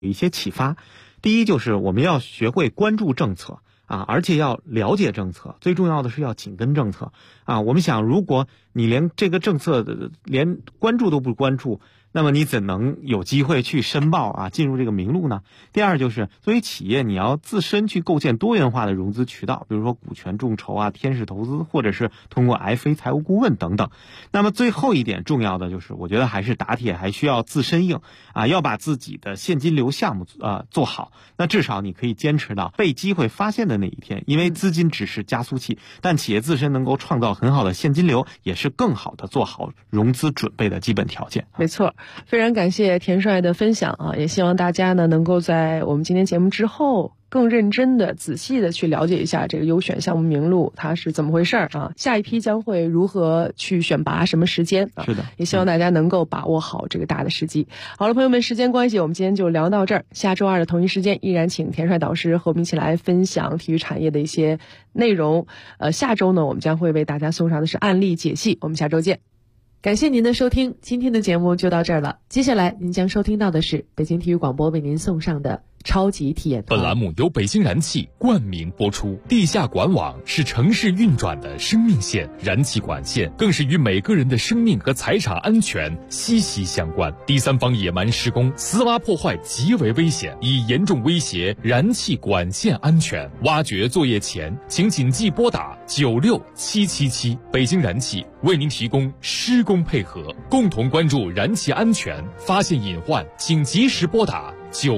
一些启发。第一就是我们要学会关注政策而且要了解政策，最重要的是要紧跟政策我们想，如果你连这个政策连关注都不关注，那么你怎能有机会去申报进入这个名录呢？第二就是作为企业，你要自身去构建多元化的融资渠道，比如说股权众筹天使投资，或者是通过 FA 财务顾问等等。那么最后一点重要的就是，我觉得还是打铁还需要自身硬要把自己的现金流项目做好。那至少你可以坚持到被机会发现的那一天，因为资金只是加速器，但企业自身能够创造很好的现金流，也是更好的做好融资准备的基本条件。 没错，非常感谢田帅的分享也希望大家呢能够在我们今天节目之后更认真的仔细的去了解一下这个优选项目名录它是怎么回事下一批将会如何去选拔，什么时间是的， 也希望大家能够把握好这个大的时机。好了，朋友们，时间关系我们今天就聊到这儿，下周二的同一时间依然请田帅导师和我们一起来分享体育产业的一些内容。下周呢我们将会为大家送上的是案例解析，我们下周见。感谢您的收听，今天的节目就到这儿了。接下来您将收听到的是北京体育广播为您送上的超级体验团。 本栏目由北京燃气冠名播出。地下管网是城市运转的生命线，燃气管线更是与每个人的生命和财产安全息息相关。第三方野蛮施工、私挖破坏极为危险，已严重威胁燃气管线安全。挖掘作业前，请谨记拨打96777。北京燃气为您提供施工配合，共同关注燃气安全，发现隐患请及时拨打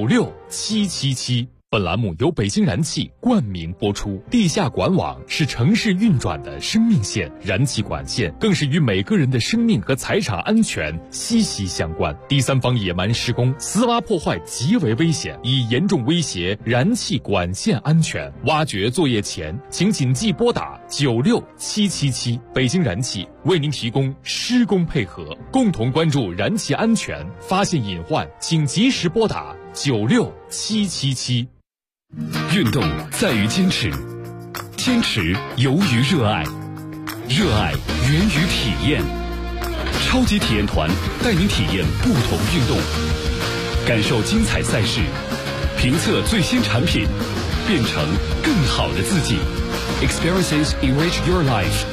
96777。本栏目由北京燃气冠名播出。地下管网是城市运转的生命线，燃气管线更是与每个人的生命和财产安全息息相关。第三方野蛮施工、私挖破坏极为危险，已严重威胁燃气管线安全。挖掘作业前，请谨记拨打96777。北京燃气为您提供施工配合，共同关注燃气安全，发现隐患请及时拨打96777。 运动在于坚持，坚持由于热爱，热爱源于体验。超级体验团带您体验不同运动，感受精彩赛事，评测最新产品，变成更好的自己。Experiences enrich your life。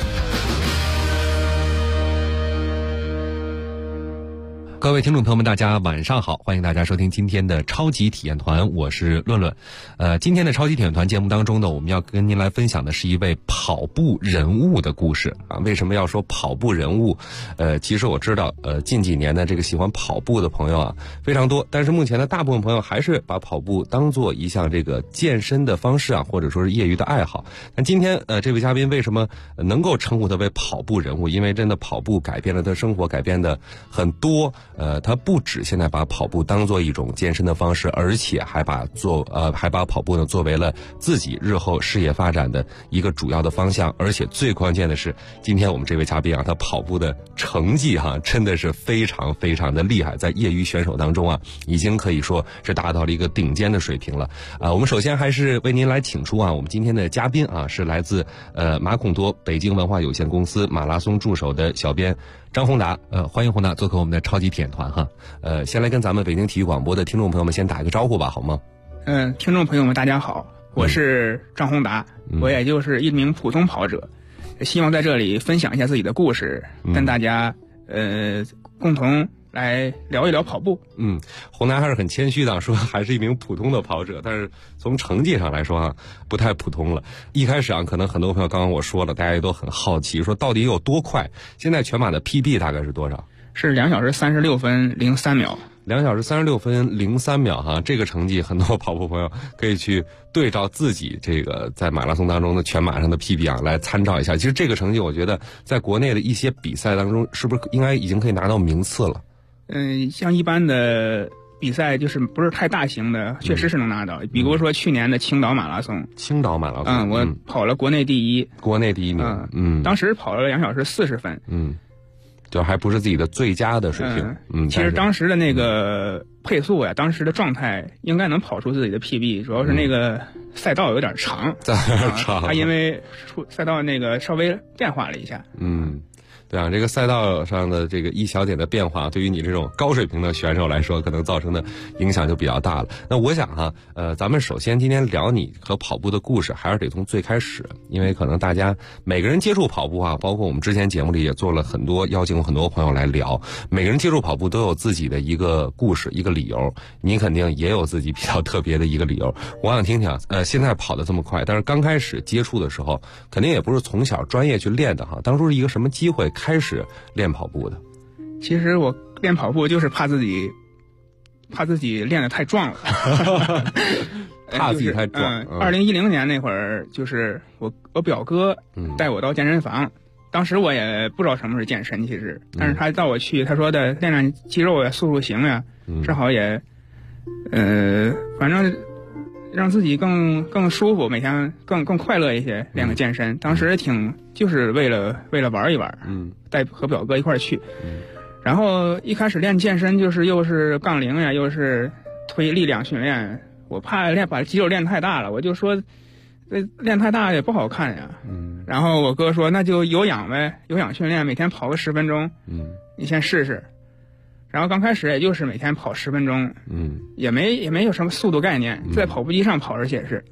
各位听众朋友们，大家晚上好，欢迎大家收听今天的超级体验团，我是论论。今天的超级体验团节目当中呢，我们要跟您来分享的是一位跑步人物的故事为什么要说跑步人物？其实我知道，近几年的这个喜欢跑步的朋友非常多，但是目前的大部分朋友还是把跑步当做一项这个健身的方式或者说是业余的爱好。但今天这位嘉宾为什么能够称呼他为跑步人物？因为真的跑步改变了他生活，改变的很多。他不止现在把跑步当做一种健身的方式，而且还把跑步呢作为了自己日后事业发展的一个主要的方向。而且最关键的是，今天我们这位嘉宾他跑步的成绩真的是非常非常的厉害，在业余选手当中已经可以说是达到了一个顶尖的水平了。我们首先还是为您来请出我们今天的嘉宾是来自马孔多北京文化有限公司马拉松助手的小编张宏达。欢迎宏达做客我们的超级体验团先来跟咱们北京体育广播的听众朋友们先打一个招呼吧，好吗？ 听众朋友们大家好，我是张宏达，我也就是一名普通跑者，希望在这里分享一下自己的故事，跟大家共同来聊一聊跑步。 宏达还是很谦虚的说还是一名普通的跑者，但是从成绩上来说不太普通了。一开始可能很多朋友刚刚我说了，大家也都很好奇，说到底有多快？现在全马的 PB 大概是多少？ 是2小时36分03秒。 2小时36分03秒这个成绩很多跑步朋友可以去对照自己这个在马拉松当中的全马上的 PB 来参照一下。其实这个成绩我觉得在国内的一些比赛当中是不是应该已经可以拿到名次了？ 像一般的比赛就是不是太大型的，确实是能拿到。比如说去年的青岛马拉松。青岛马拉松，我跑了国内第一。国内第一名。当时跑了2小时40分。就还不是自己的最佳的水平。其实当时的那个配速当时的状态应该能跑出自己的 PB， 主要是那个赛道有点长。它因为赛道那个稍微变化了一下。 对啊，这个赛道上的这个一小点的变化，对于你这种高水平的选手来说，可能造成的影响就比较大了。那我想哈，咱们首先今天聊你和跑步的故事，还是得从最开始，因为可能大家每个人接触跑步啊，包括我们之前节目里也做了很多邀请很多朋友来聊，每个人接触跑步都有自己的一个故事，一个理由。你肯定也有自己比较特别的一个理由。我想听听，现在跑得这么快，但是刚开始接触的时候，肯定也不是从小专业去练的哈。当初是一个什么机会开始练跑步的？ 其实我练跑步就是怕自己练得太壮了， 怕自己太壮。 2010年那会儿，就是我表哥带我到健身房，当时我也不知道什么是健身，其实，但是他带我去，他说的练练肌肉呀、塑塑形呀，正好也，反正让自己更舒服，每天更快乐一些，练个健身。当时就是为了玩一玩，带和表哥一块儿去。然后一开始练健身就是又是杠铃呀，又是推力量训练，我怕把肌肉练太大了，我就说，练太大也不好看呀。然后我哥说那就有氧呗，有氧训练，每天跑个10分钟，你先试试。然后刚开始也就是每天跑10分钟，也没有什么速度概念，在跑步机上跑，而且是，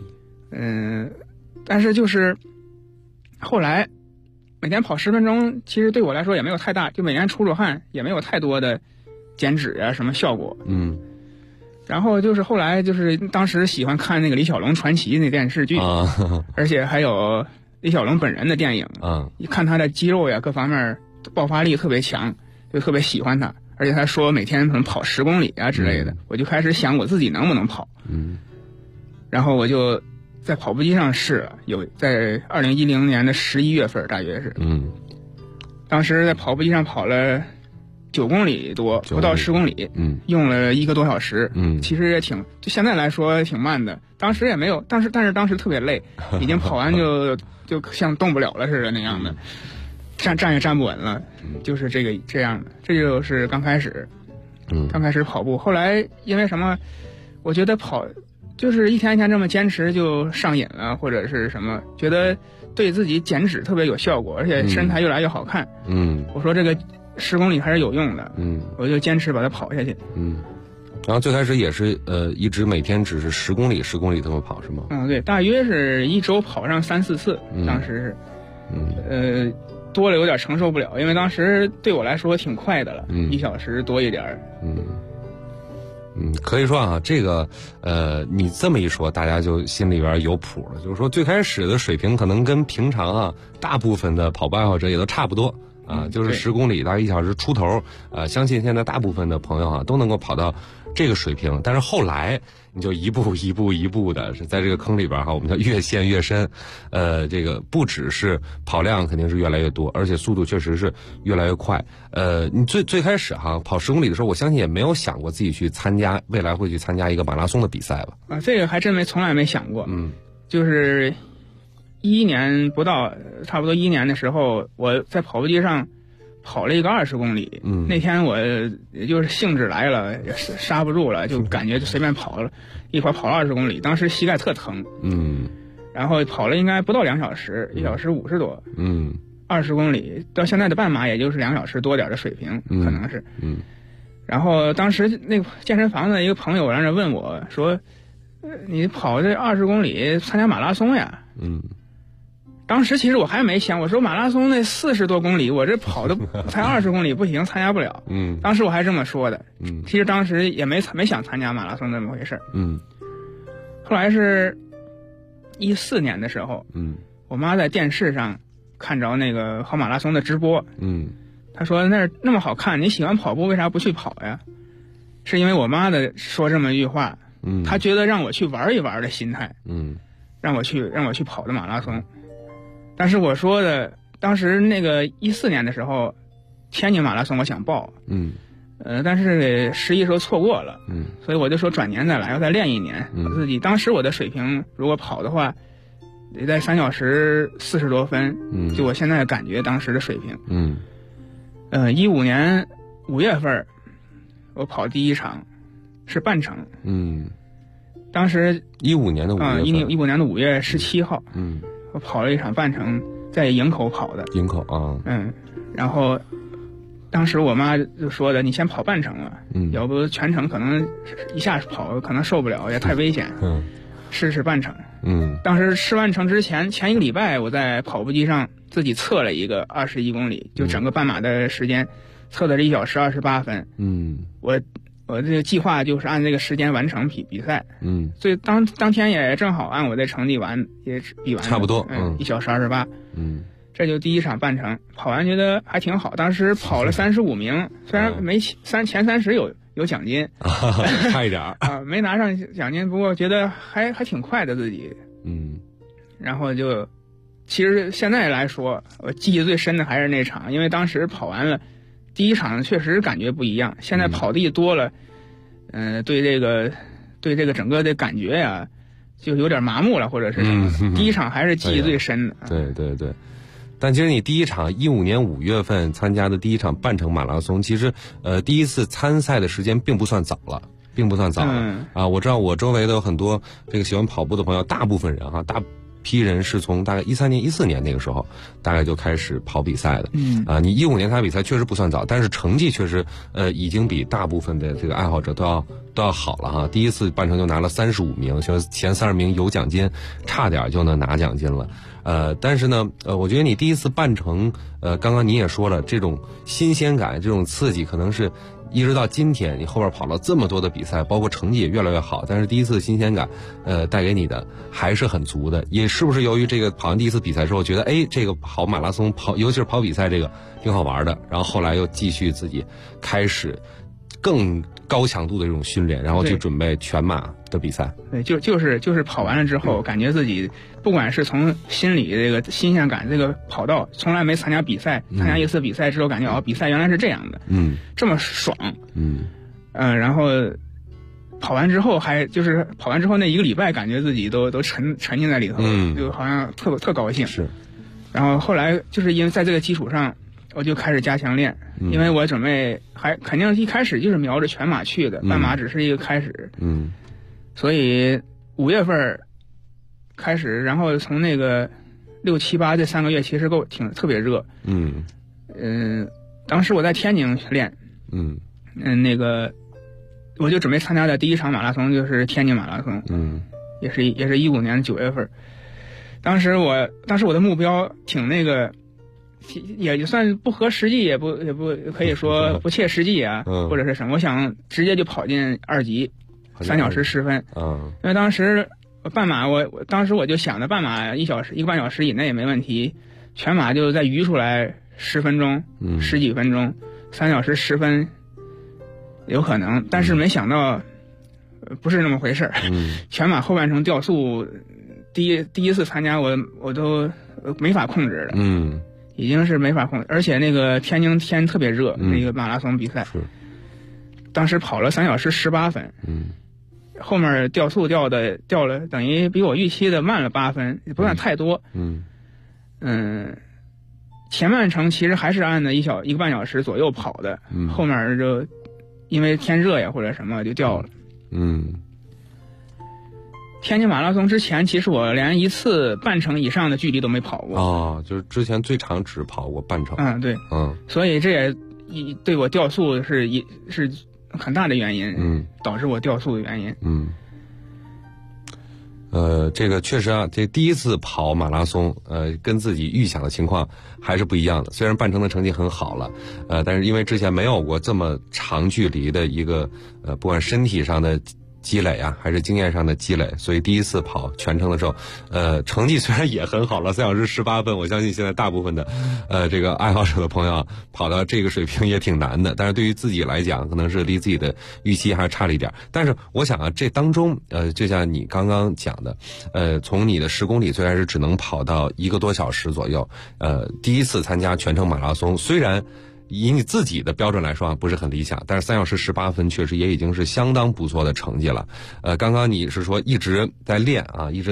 但是就是后来每天跑10分钟，其实对我来说也没有太大，就每天出汗，也没有太多的减脂啊什么效果。然后就是后来就是当时喜欢看那个李小龙传奇那电视剧，而且还有李小龙本人的电影，一看他的肌肉呀各方面爆发力特别强，就特别喜欢他。而且他说每天可能跑10公里啊之类的，我就开始想我自己能不能跑。然后我就在跑步机上试了，有在2010年的11月份大约是，当时在跑步机上跑了9公里多，不到10公里，用了1个多小时，其实也就现在来说挺慢的，当时也没有，但是当时特别累，已经跑完就像动不了了似的那样的。站也站不稳了，就是这样的，这就是刚开始跑步。后来因为什么，我觉得跑就是一天一天这么坚持就上瘾了，或者是什么，觉得对自己减脂特别有效果，而且身材越来越好看。我说这个10公里还是有用的，我就坚持把它跑下去。 然后最开始也是一直每天只是10公里这么跑是吗？ 对，大约是1周跑上3、4次，当时是，多了有点承受不了，因为当时对我来说挺快的了，1小时多一点。 可以说啊，这个你这么一说，大家就心里边有谱了。就是说最开始的水平可能跟平常啊大部分的跑步爱好者也都差不多啊，就是10公里大概1小时出头。相信现在大部分的朋友啊都能够跑到这个水平，但是后来你就一步的是在这个坑里边哈，我们叫越陷越深。这个不只是跑量肯定是越来越多，而且速度确实是越来越快。你最开始哈跑10公里的时候，我相信也没有想过自己去未来会去参加一个马拉松的比赛吧？ 这个还真从来没想过。就是11年不到，差不多11年的时候，我在跑步机上跑了一个20公里。那天我也就是兴致来了，也刹不住了，就感觉就随便跑了，一会儿跑了20公里，当时膝盖特疼。然后跑了应该不到2小时，1小时50多。20公里到现在的半马也就是2小时多点的水平，可能是。然后当时那个健身房的一个朋友让人问我说：“你跑这20公里参加马拉松呀？”当时其实我还没想，我说马拉松那40多公里，我这跑的才20公里不行，参加不了。当时我还这么说的。其实当时也没想参加马拉松那么回事。后来是14年的时候，我妈在电视上看着那个跑马拉松的直播，她说那么好看，你喜欢跑步为啥不去跑呀？是因为我妈的说这么一句话，她觉得让我去玩一玩的心态，让我去跑的马拉松。但是我说的，当时那个14年的时候，天津马拉松我想报，但是11时候错过了，所以我就说转年再来，要再练1年。自己当时我的水平，如果跑的话，得在3小时40多分，就我现在感觉当时的水平。15年5月份，我跑第一场，是半程。当时 15年的5月 ，15年的5月17号，我跑了一场半程，在营口跑的。 营口啊， 然后当时我妈就说的，你先跑半程了，要不全程可能一下跑可能受不了，也太危险，试试半程。当时试半程之前一个礼拜，我在跑步机上自己测了一个21公里，就整个半马的时间，测的是1小时28分。我这个计划就是按这个时间完成比赛。所以当天也正好按我的成绩也比完， 差不多。 1小时28。这就第一场半程，跑完觉得还挺好。当时跑了35名，虽然没前30有奖金， 差一点没拿上奖金，不过觉得还挺快的自己。然后就其实现在来说，我记忆最深的还是那场，因为当时跑完了第一场确实感觉不一样。现在跑地多了，对这个整个的感觉呀，就有点麻木了，或者是什么。第一场还是记忆最深的。 对。但其实你第一场15年5月份参加的第一场半程马拉松，其实第一次参赛的时间并不算早了。我知道我周围的有很多这个喜欢跑步的朋友，大部分人大批人是从大概13年14年那个时候大概就开始跑比赛的。你15年参加比赛确实不算早，但是成绩确实已经比大部分的这个爱好者都要好了第一次半程就拿了35名，前30名有奖金，差点就能拿奖金了。但是呢，我觉得你第一次半程，刚刚你也说了，这种新鲜感，这种刺激，可能是一直到今天，你后边跑了这么多的比赛，包括成绩也越来越好，但是第一次新鲜感，带给你的还是很足的。也是不是由于这个跑完第一次比赛之后，觉得这个跑马拉松尤其是跑比赛这个挺好玩的，然后后来又继续自己开始更高强度的这种训练，然后去准备全马的比赛。 对，就是跑完了之后，感觉自己不管是从心理这个新鲜感，这个跑道从来没参加比赛，参加一次比赛之后，感觉比赛原来是这样的，这么爽，然后跑完之后那一个礼拜，感觉自己都沉浸在里头，就好像特高兴。 是， 然后后来就是因为在这个基础上，我就开始加强练，因为我准备肯定一开始就是瞄着全马去的，半马只是一个开始。所以5月份开始，然后从那个6、7、8这3个月其实特别热。当时我在天津练，那个我就准备参加的第一场马拉松就是天津马拉松，也是15年9月份。当时我的目标挺那个。也算不合实际，也不可以说不切实际啊，或者是什么。我想直接就跑进2级，3小时10分。因为当时半马，当时我就想着半马1个半小时以内也没问题，全马就再余出来10分钟，10几分钟，3小时10分有可能，但是没想到不是那么回事儿。全马后半程掉速，第一次参加我都没法控制了。已经是没法控制，而且那个天津天特别热，那个马拉松比赛，当时跑了3小时18分，后面掉速掉了，等于比我预期的慢了8分，也不算太多。前半程其实还是按的1个半小时左右跑的，后面就因为天热呀或者什么就掉了。天津马拉松之前，其实我连一次半程以上的距离都没跑过。 就是之前最长只跑过半程。 对。所以这也对我掉速是很大的原因。导致我掉速的原因。 这个确实这第一次跑马拉松，跟自己预想的情况还是不一样的。虽然半程的成绩很好了，但是因为之前没有过这么长距离的一个不管身体上的积累还是经验上的积累，所以第一次跑全程的时候，成绩虽然也很好了，3小时18分，我相信现在大部分的这个爱好者的朋友跑到这个水平也挺难的，但是对于自己来讲，可能是离自己的预期还是差了一点。但是我想这当中就像你刚刚讲的，从你的10公里最开始只能跑到1个多小时左右，第一次参加全程马拉松，虽然以你自己的标准来说不是很理想，但是3小时18分确实也已经是相当不错的成绩了。刚刚你是说一直在练，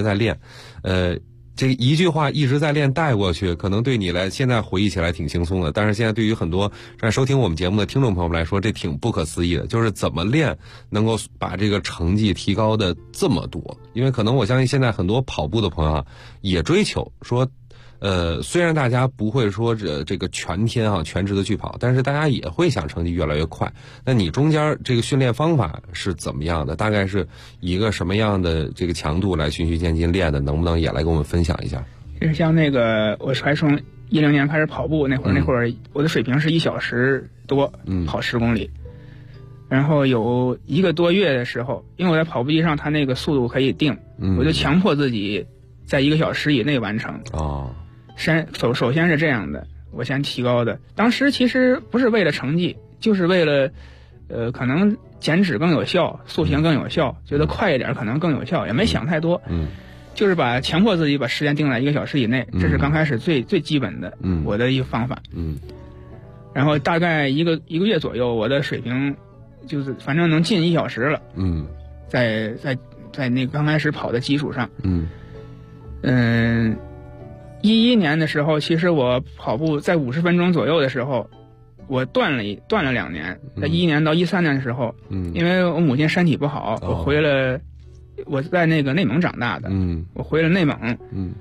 这一句话一直在练带过去，可能对你来现在回忆起来挺轻松的，但是现在对于很多在收听我们节目的听众朋友们来说，这挺不可思议的，就是怎么练能够把这个成绩提高的这么多。因为可能我相信现在很多跑步的朋友也追求说虽然大家不会说这个全天啊全职的去跑，但是大家也会想成绩越来越快。那你中间这个训练方法是怎么样的？大概是一个什么样的这个强度来循序渐进练的？能不能也来跟我们分享一下？ 就是像那个我还从2010年开始跑步那会儿我的水平是1小时多，跑10公里。然后有1个多月的时候，因为我在跑步机上它那个速度可以定，我就强迫自己在1个小时以内完成。首先是这样的，我先提高的。当时其实不是为了成绩，就是为了可能减脂更有效，塑形更有效，觉得快一点可能更有效，也没想太多。就是强迫自己把时间定在1个小时以内，这是刚开始最基本的我的一个方法。然后大概一个月左右，我的水平就是反正能进1小时了。在那个刚开始跑的基础上。11年的时候，其实我跑步在50分钟左右的时候，我断了2年。在11年到13年的时候，因为我母亲身体不好，我回了，我在那个内蒙长大的，我回了内蒙，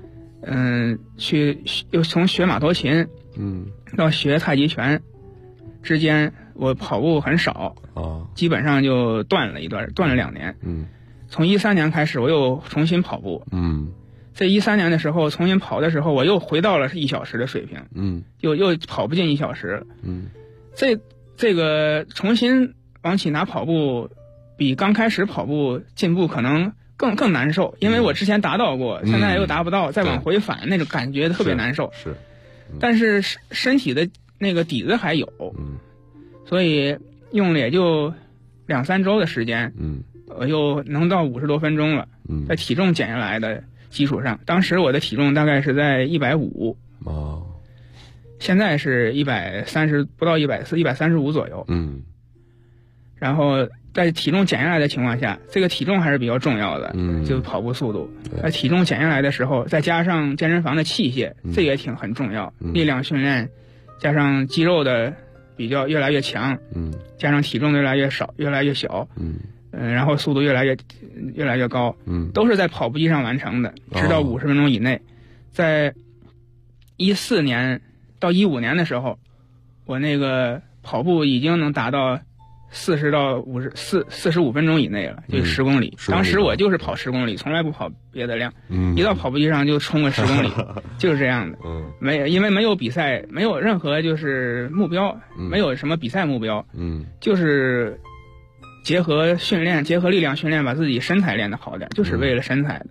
又从学马头琴，到学太极拳之间，我跑步很少，基本上就断了2年。从13年开始，我又重新跑步。在13年的时候重新跑的时候，我又回到了1小时的水平，又跑不进1小时了。这个重新往起拿跑步，比刚开始跑步进步可能更难受，因为我之前达到过，现在又达不到，再往回返那种感觉特别难受。但是身体的那个底子还有，所以用了也就2-3周的时间，我又能到50多分钟了。在体重减下来的基础上，当时我的体重大概是在150，现在是130不到135左右。然后在体重减下来的情况下，这个体重还是比较重要的，就是跑步速度。在体重减下来的时候，再加上健身房的器械，这也很重要。力量训练加上肌肉的比较越来越强，加上体重越来越小，然后速度越来越高，都是在跑步机上完成的，直到50分钟以内。在14年到15年的时候，我那个跑步已经能达到40到45分钟以内了，就是10公里。当时我就是跑10公里，从来不跑别的量，一到跑步机上就冲个10公里，就是这样的。因为没有比赛，没有任何就是目标，没有什么比赛目标，就是结合力量训练，把自己身材练得好点，就是为了身材的。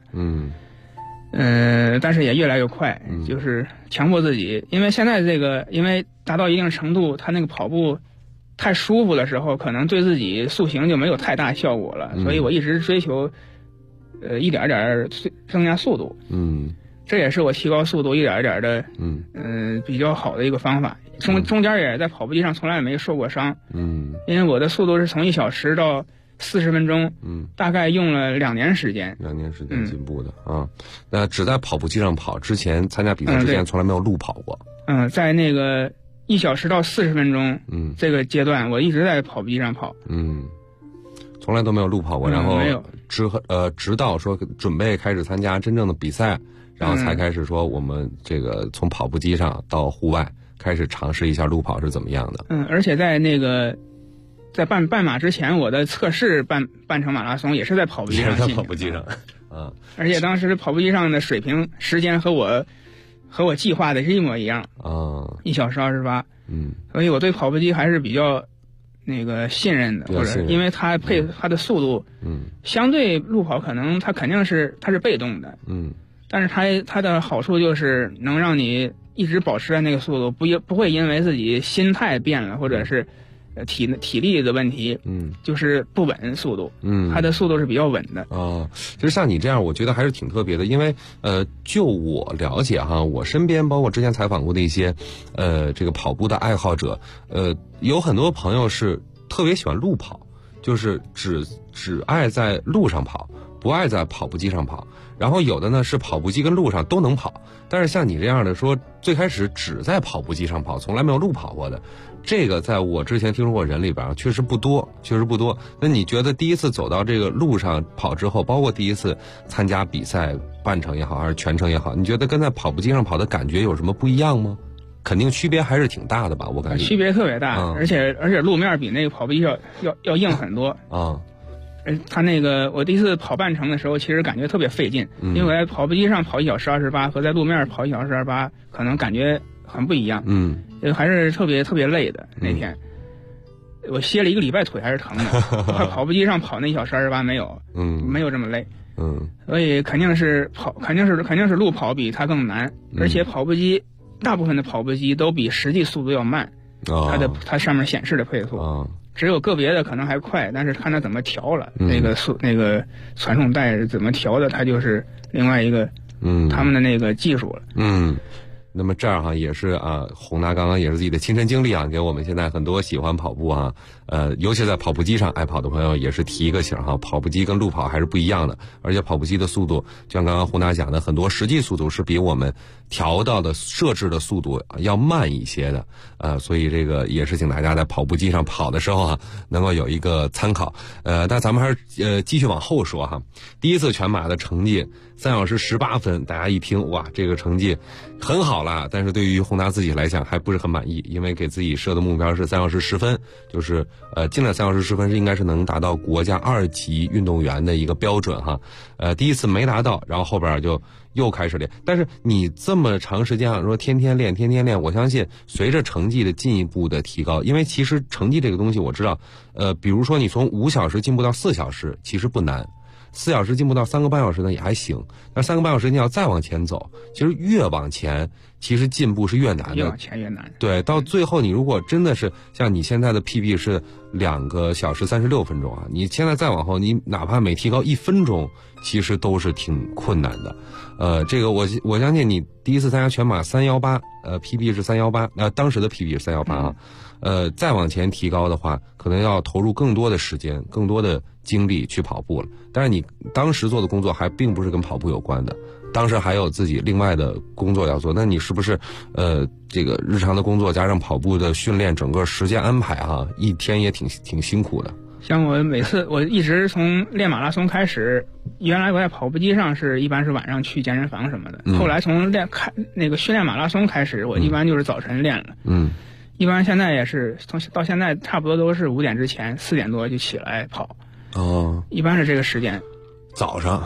但是也越来越快，就是强迫自己，因为现在因为达到一定程度，他那个跑步太舒服的时候，可能对自己塑形就没有太大效果了，所以我一直追求一点点增加速度。这也是我提高速度一点点的比较好的一个方法。中间也在跑步机上从来也没受过伤。因为我的速度是从1小时到40分钟，大概用了2年时间。 2年时间进步的啊。那只在跑步机上跑，之前参加比赛之前从来没有路跑过。 在那个1小时到40分钟，这个阶段我一直在跑步机上跑。 从来都没有路跑过。然后直到说准备开始参加真正的比赛，然后才开始说我们这个从跑步机上到户外开始尝试一下路跑是怎么样的。 而且在那个在半马之前，我的测试半程马拉松也是在跑步机上进行的。 跑步机上， 而且当时跑步机上的水平时间和我计划的是一模一样。1小时28。所以我对跑步机还是比较那个信任的，或者因为它的速度，相对路跑可能它肯定是被动的，但是它的好处就是能让你一直保持在那个速度，不会因为自己心态变了，或者是体力的问题，就是不稳速度，它的速度是比较稳的。 其实像你这样，我觉得还是挺特别的，因为就我了解哈，我身边包括之前采访过的一些这个跑步的爱好者，有很多朋友是特别喜欢路跑，就是只爱在路上跑， 不爱在跑步机上跑，然后有的呢是跑步机跟路上都能跑，但是像你这样的说最开始只在跑步机上跑，从来没有路跑过的，这个在我之前听说过人里边确实不多。那你觉得第一次走到这个路上跑之后，包括第一次参加比赛半程也好还是全程也好，你觉得跟在跑步机上跑的感觉有什么不一样吗？肯定区别还是挺大的吧，我感觉。 区别特别大，而且路面比那个跑步机要硬很多啊。他那个我第一次跑半程的时候，其实感觉特别费劲，因为我在跑步机上跑1小时28和在路面跑1小时28，可能感觉很不一样。还是特别累的那天。我歇了1个礼拜，腿还是疼的。跑步机上跑那1小时28没有，没有这么累。所以肯定是路跑比它更难，而且跑步机。大部分的跑步机都比实际速度要慢，它上面显示的配速，只有个别的可能还快，但是看它怎么调了，那个传送带怎么调的，它就是另外一个他们的那个技术了。 那么这儿也是宏达刚刚也是自己的亲身经历给我们现在很多喜欢跑步尤其在跑步机上爱跑的朋友也是提一个醒跑步机跟路跑还是不一样的，而且跑步机的速度就像刚刚宏达讲的，很多实际速度是比我们调到的设置的速度要慢一些的所以这个也是请大家在跑步机上跑的时候能够有一个参考。但咱们还是继续往后说第一次全马的成绩3小时18分，大家一听哇，这个成绩很好了，但是对于宏达自己来讲还不是很满意，因为给自己设的目标是3小时10分，就是进了3小时10分是应该是能达到国家2级运动员的一个标准第一次没达到，然后后边就又开始练。但是你这么长时间说天天练，我相信随着成绩的进一步的提高，因为其实成绩这个东西我知道比如说你从5小时进步到4小时其实不难，4小时进步到3个半小时呢也还行，但3个半小时你要再往前走，其实越往前其实进步是越难的， 越往前越难。 对，到最后你如果真的是像你现在的 PB 是2个小时36分钟你现在再往后你哪怕每提高1分钟其实都是挺困难的。这个我相信你第一次参加全马318PB 是318当时的 PB 是318再往前提高的话可能要投入更多的时间更多的精力去跑步了，但是你当时做的工作还并不是跟跑步有关的，当时还有自己另外的工作要做，那你是不是这个日常的工作加上跑步的训练整个时间安排一天也挺辛苦的。 像我一直从练马拉松开始，原来我在跑步机上一般是晚上去健身房什么的，后来从训练马拉松开始，我一般就是早晨练了。一般现在也是到现在差不多都是5点之前4点多就起来跑。一般是这个时间。 早上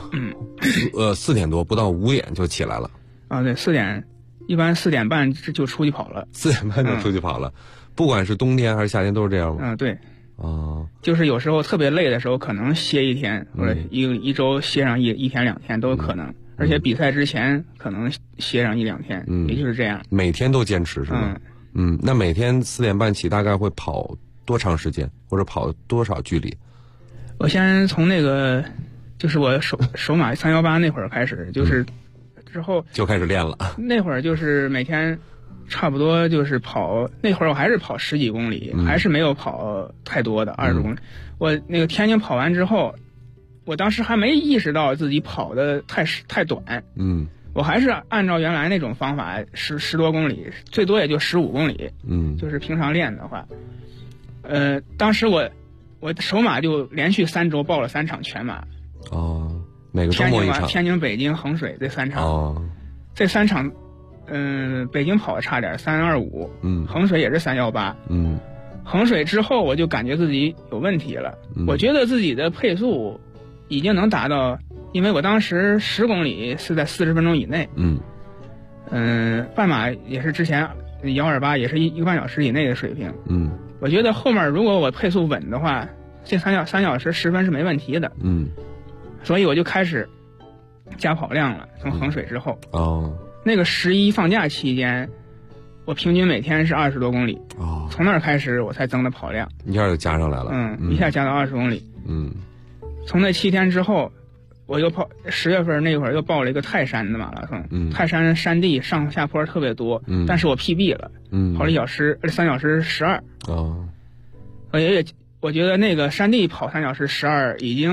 4点多不到5点就起来了。 对，4点，一般4点半就出去跑了。 4点半就出去跑了，不管是冬天还是夏天都是这样吗？ 对。就是有时候特别累的时候，可能歇1天，或者一周歇上1天2天都有可能，而且比赛之前可能歇上1、2天，也就是这样。 每天都坚持是吗？那每天4点半起，大概会跑多长时间，或者跑多少距离？ 我先从就是我首马318那会儿开始，就是之后就开始练了。 那会儿就是每天差不多就是跑，那会儿我还是跑10几公里，还是没有跑太多的20公里。我那个天津跑完之后，我当时还没意识到自己跑的太短。我还是按照原来那种方法10多公里，最多也就15公里。就是平常练的话，当时我首马就连续3周报了3场全马。 每个周末一场。 天津、北京、衡水这3场。这3场。北京跑的差点325，衡水也是318，衡水之后我就感觉自己有问题了，我觉得自己的配速已经能达到，因为我当时10公里是在40分钟以内，半马也是之前128也是1个半小时以内的水平，我觉得后面如果我配速稳的话，这3小时10分是没问题的，所以我就开始加跑量了，从衡水之后。那个11放假期间，我平均每天是20多公里。从那儿开始我才增的跑量， 一下就加上来了。 一下加到20公里。从那7天之后，我又10月份那会儿又报了一个泰山的马拉松。泰山山地上下坡特别多，但是我 PB 了，跑了3小时12。我觉得那个山地跑3小时12已经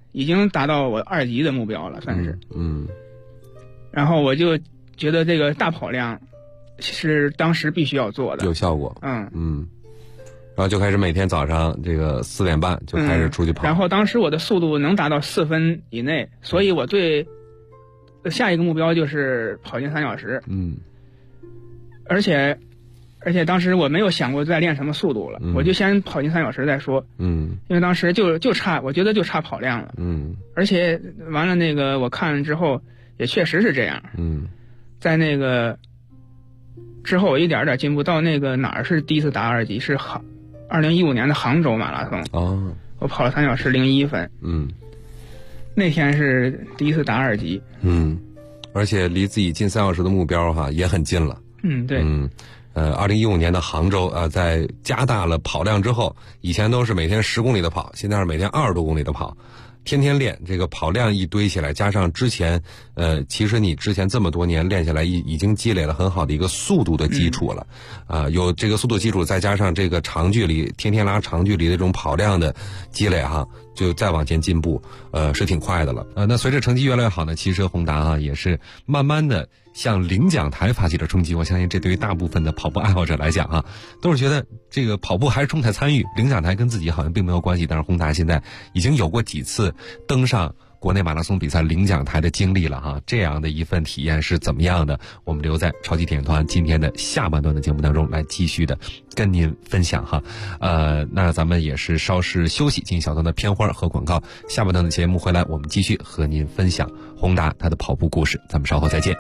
已经达到我2级的目标了，算是。然后我就觉得这个大跑量是当时必须要做的， 有效果。然后就开始每天早上这个4点半就开始出去跑。 然后当时我的速度能达到4分以内，所以我对下一个目标就是跑进3小时。而且当时我没有想过再练什么速度了，我就先跑进3小时再说。因为当时就差，我觉得就差跑量了。而且完了那个我看了之后也确实是这样。在那个之后我一点点进步，到那个哪儿是第一次达2级，是2015年的杭州马拉松。我跑了3小时01分。那天是第一次达2级。 而且离自己进3小时的目标也很近了。 对。 2015年的杭州在加大了跑量之后，以前都是每天10公里的跑，现在是每天20多公里的跑，天天练，这个跑量一堆起来，加上之前其实你之前这么多年练下来已经积累了很好的一个速度的基础了。有这个速度基础，再加上这个长距离天天拉长距离的这种跑量的积累就再往前进步是挺快的了。那随着成绩越来越好呢，其实宏达也是慢慢的向领奖台发起了冲击。我相信这对于大部分的跑步爱好者来讲都是觉得这个跑步还是重在参与，领奖台跟自己好像并没有关系。但是宏达现在已经有过几次登上国内马拉松比赛领奖台的经历了这样的一份体验是怎么样的？我们留在超级体验团今天的下半段的节目当中来继续的跟您分享那咱们也是稍事休息，进行小段的片花和广告。下半段的节目回来，我们继续和您分享宏达他的跑步故事。咱们稍后再见。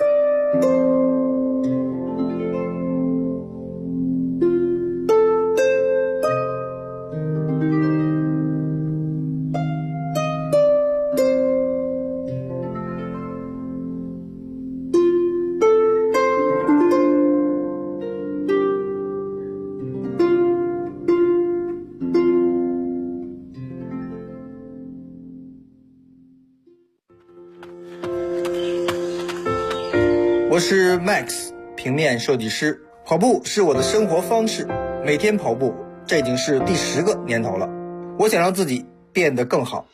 我是 Max， 平面设计师。跑步是我的生活方式，每天跑步，这已经是第10个年头了。我想让自己变得更好。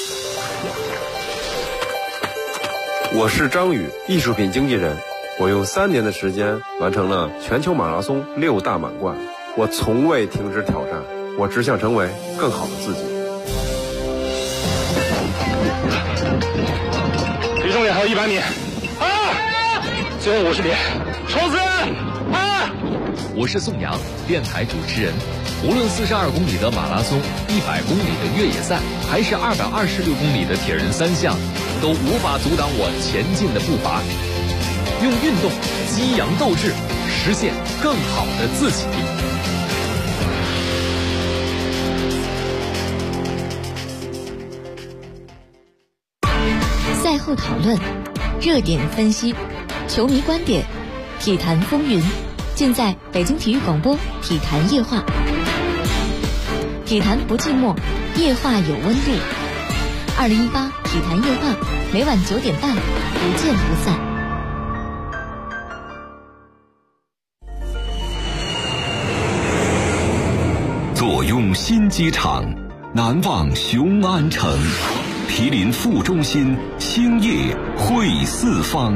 我是张宇，艺术品经纪人。我用3年的时间完成了全球马拉松6大满贯。我从未停止挑战，我只想成为更好的自己。 离终点还有100米。最后50米，冲刺！ 我是宋阳，电台主持人。无论42公里的马拉松、100公里的越野赛，还是226公里的铁人3项，都无法阻挡我前进的步伐。用运动激扬斗志，实现更好的自己。 赛后讨论，热点分析，球迷观点，体坛风云，尽在北京体育广播体坛夜话。体坛不寂寞，夜话有温度。2018体坛夜话，每晚9点半，不见不散。 坐拥新机场，难忘雄安城。毗邻副中心，兴业汇四方。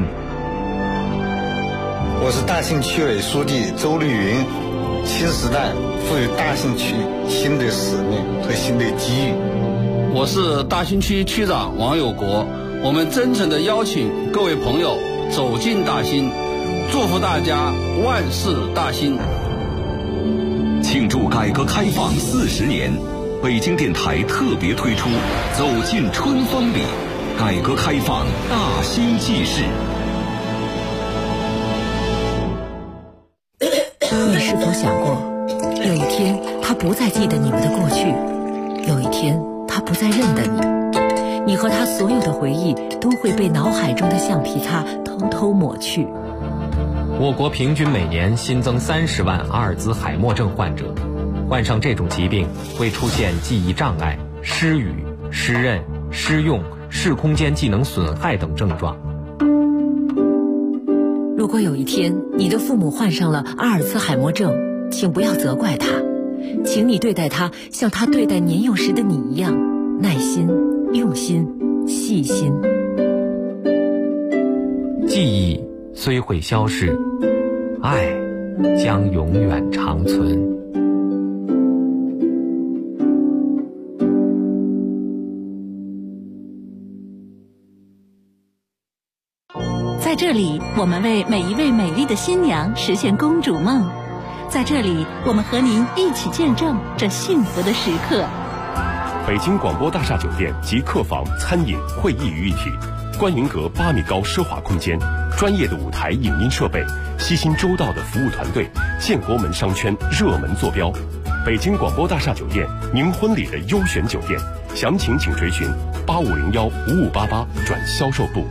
我是大兴区委书记周丽云。新时代赋予大兴区新的使命和新的机遇。 我是大兴区区长王有国。我们真诚地邀请各位朋友走进大兴，祝福大家万事大兴。 庆祝改革开放40年，北京电台特别推出《走进春风里》，改革开放大兴纪事。 你是否想过，有一天他不再记得你们的过去，有一天他不再认得你，你和他所有的回忆都会被脑海中的橡皮擦偷偷抹去。 我国平均每年新增30万阿尔兹海默症患者，患上这种疾病会出现记忆障碍、失语、失认、失用、视空间技能损害等症状。 如果有一天你的父母患上了阿尔兹海默症，请不要责怪他，请你对待他像他对待年幼时的你一样，耐心、 用心、细心。 记忆虽会消逝，爱将永远长存。 在这里，我们为每一位美丽的新娘实现公主梦。在这里，我们和您一起见证这幸福的时刻。 北京广播大厦酒店集客房、餐饮、会议于一体，观云阁8米高奢华空间，专业的舞台影音设备，悉心周到的服务团队，建国门商圈热门坐标。北京广播大厦酒店，您婚礼的优选酒店，详情请垂询8501-5588转销售部。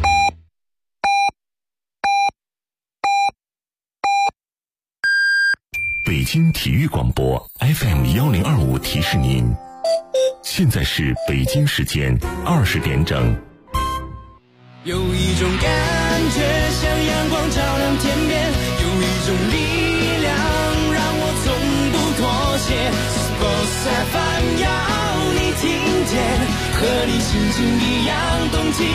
北京体育广播 FM1025提示您，现在是北京时间20点整。 有一种感觉像阳光照亮天边，有一种力量让我从不妥协。Sports FM 要你听见，和你心情一样动起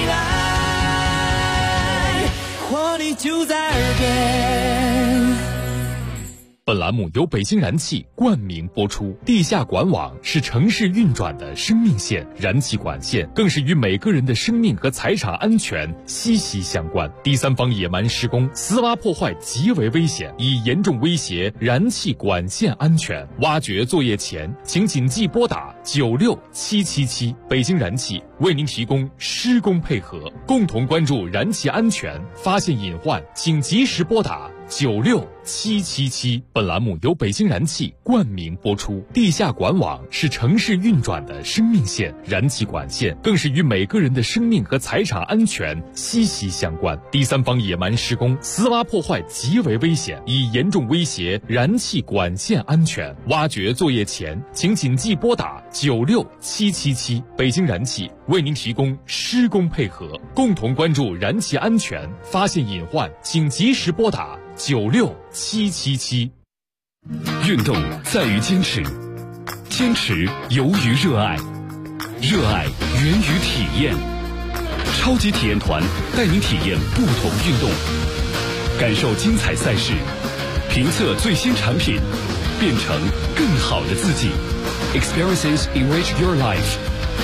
来，活力就在耳边。 本栏目由北京燃气冠名播出。地下管网是城市运转的生命线，燃气管线更是与每个人的生命和财产安全息息相关。第三方野蛮施工、私挖破坏极为危险，已严重威胁燃气管线安全。挖掘作业前，请谨记拨打96777。北京燃气为您提供施工配合，共同关注燃气安全，发现隐患请及时拨打96777。本栏目由北京燃气冠名播出。地下管网是城市运转的生命线，燃气管线更是与每个人的生命和财产安全息息相关。第三方野蛮施工、私挖破坏极为危险，已严重威胁燃气管线安全。挖掘作业前，请谨记拨打96777。北京燃气为您提供施工配合，共同关注燃气安全，发现隐患请及时拨打96777。 运动在于坚持，坚持由于热爱，热爱源于体验。超级体验团带您体验不同运动，感受精彩赛事，评测最新产品，变成更好的自己。Experiences enrich your life。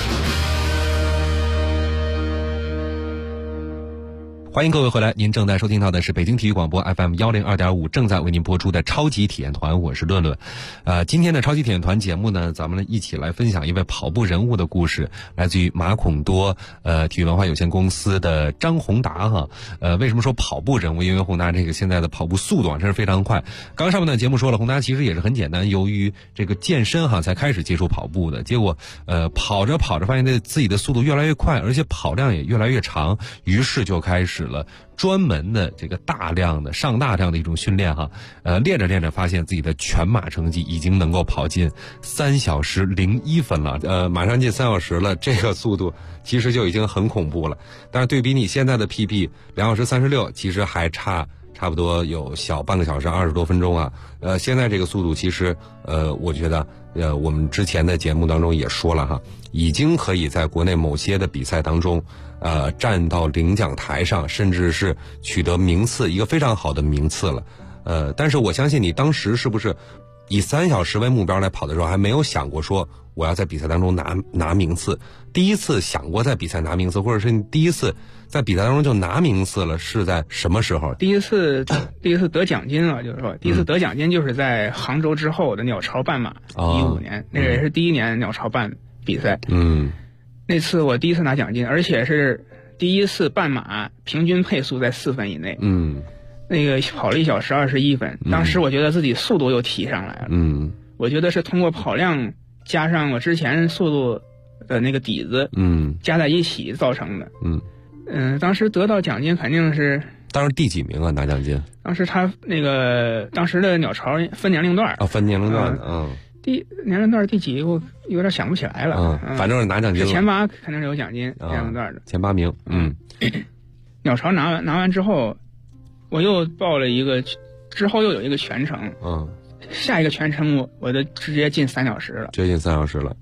欢迎各位回来，您正在收听到的是北京体育广播 FM102.5 正在为您播出的超级体验团，我是论论。今天的超级体验团节目呢，咱们一起来分享一位跑步人物的故事，来自于马孔多体育文化有限公司的张宏达哈。为什么说跑步人物？因为宏达这个现在的跑步速度真是非常快。刚上半段节目说了，宏达其实也是很简单，由于这个健身哈才开始接触跑步的，结果跑着跑着发现自己的速度越来越快，而且跑量也越来越长，于是就开始了专门的这个上大量的一种训练哈，练着练着发现自己的全马成绩已经能够跑进3小时01分了，马上进3小时了，这个速度其实就已经很恐怖了。但是对比你现在的 PB 2小时36，其实还差不多有小半个小时20多分钟啊。现在这个速度其实我觉得我们之前的节目当中也说了哈，已经可以在国内某些的比赛当中站到领奖台上，甚至是取得名次，一个非常好的名次了。但是我相信你当时是不是以3小时为目标来跑的时候，还没有想过说我要在比赛当中拿名次？第一次想过在比赛拿名次，或者是你第一次在比赛当中就拿名次了，是在什么时候？ 第一次得奖金啊，就是说第一次得奖金就是在杭州之后的鸟巢半马，15年，那个也是第一年鸟巢办比赛。那次我第一次拿奖金，而且是第一次半马平均配速在4分以内。那个跑了1小时21分，当时我觉得自己速度又提上来了。我觉得是通过跑量加上我之前速度的那个底子，加在一起造成的。当时得到奖金肯定是。 当时第几名啊？拿奖金？ 当时他那个当时的鸟巢分年龄段分年龄段的年龄段第几我有点想不起来了。 反正是拿奖金了。 前8肯定是有奖金，年龄段的前8名。 鸟巢拿完之后，我又报了一个，之后又有一个全程。下一个全程我的直接进3小时了。 直接进3小时了。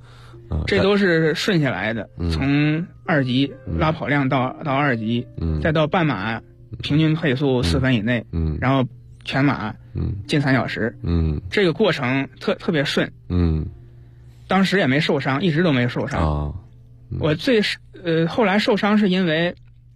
这都是顺下来的，从2级拉跑量到2级，再到半马平均配速4分以内，然后全马近3小时，这个过程特别顺，当时也没受伤，一直都没受伤。我后来受伤是因为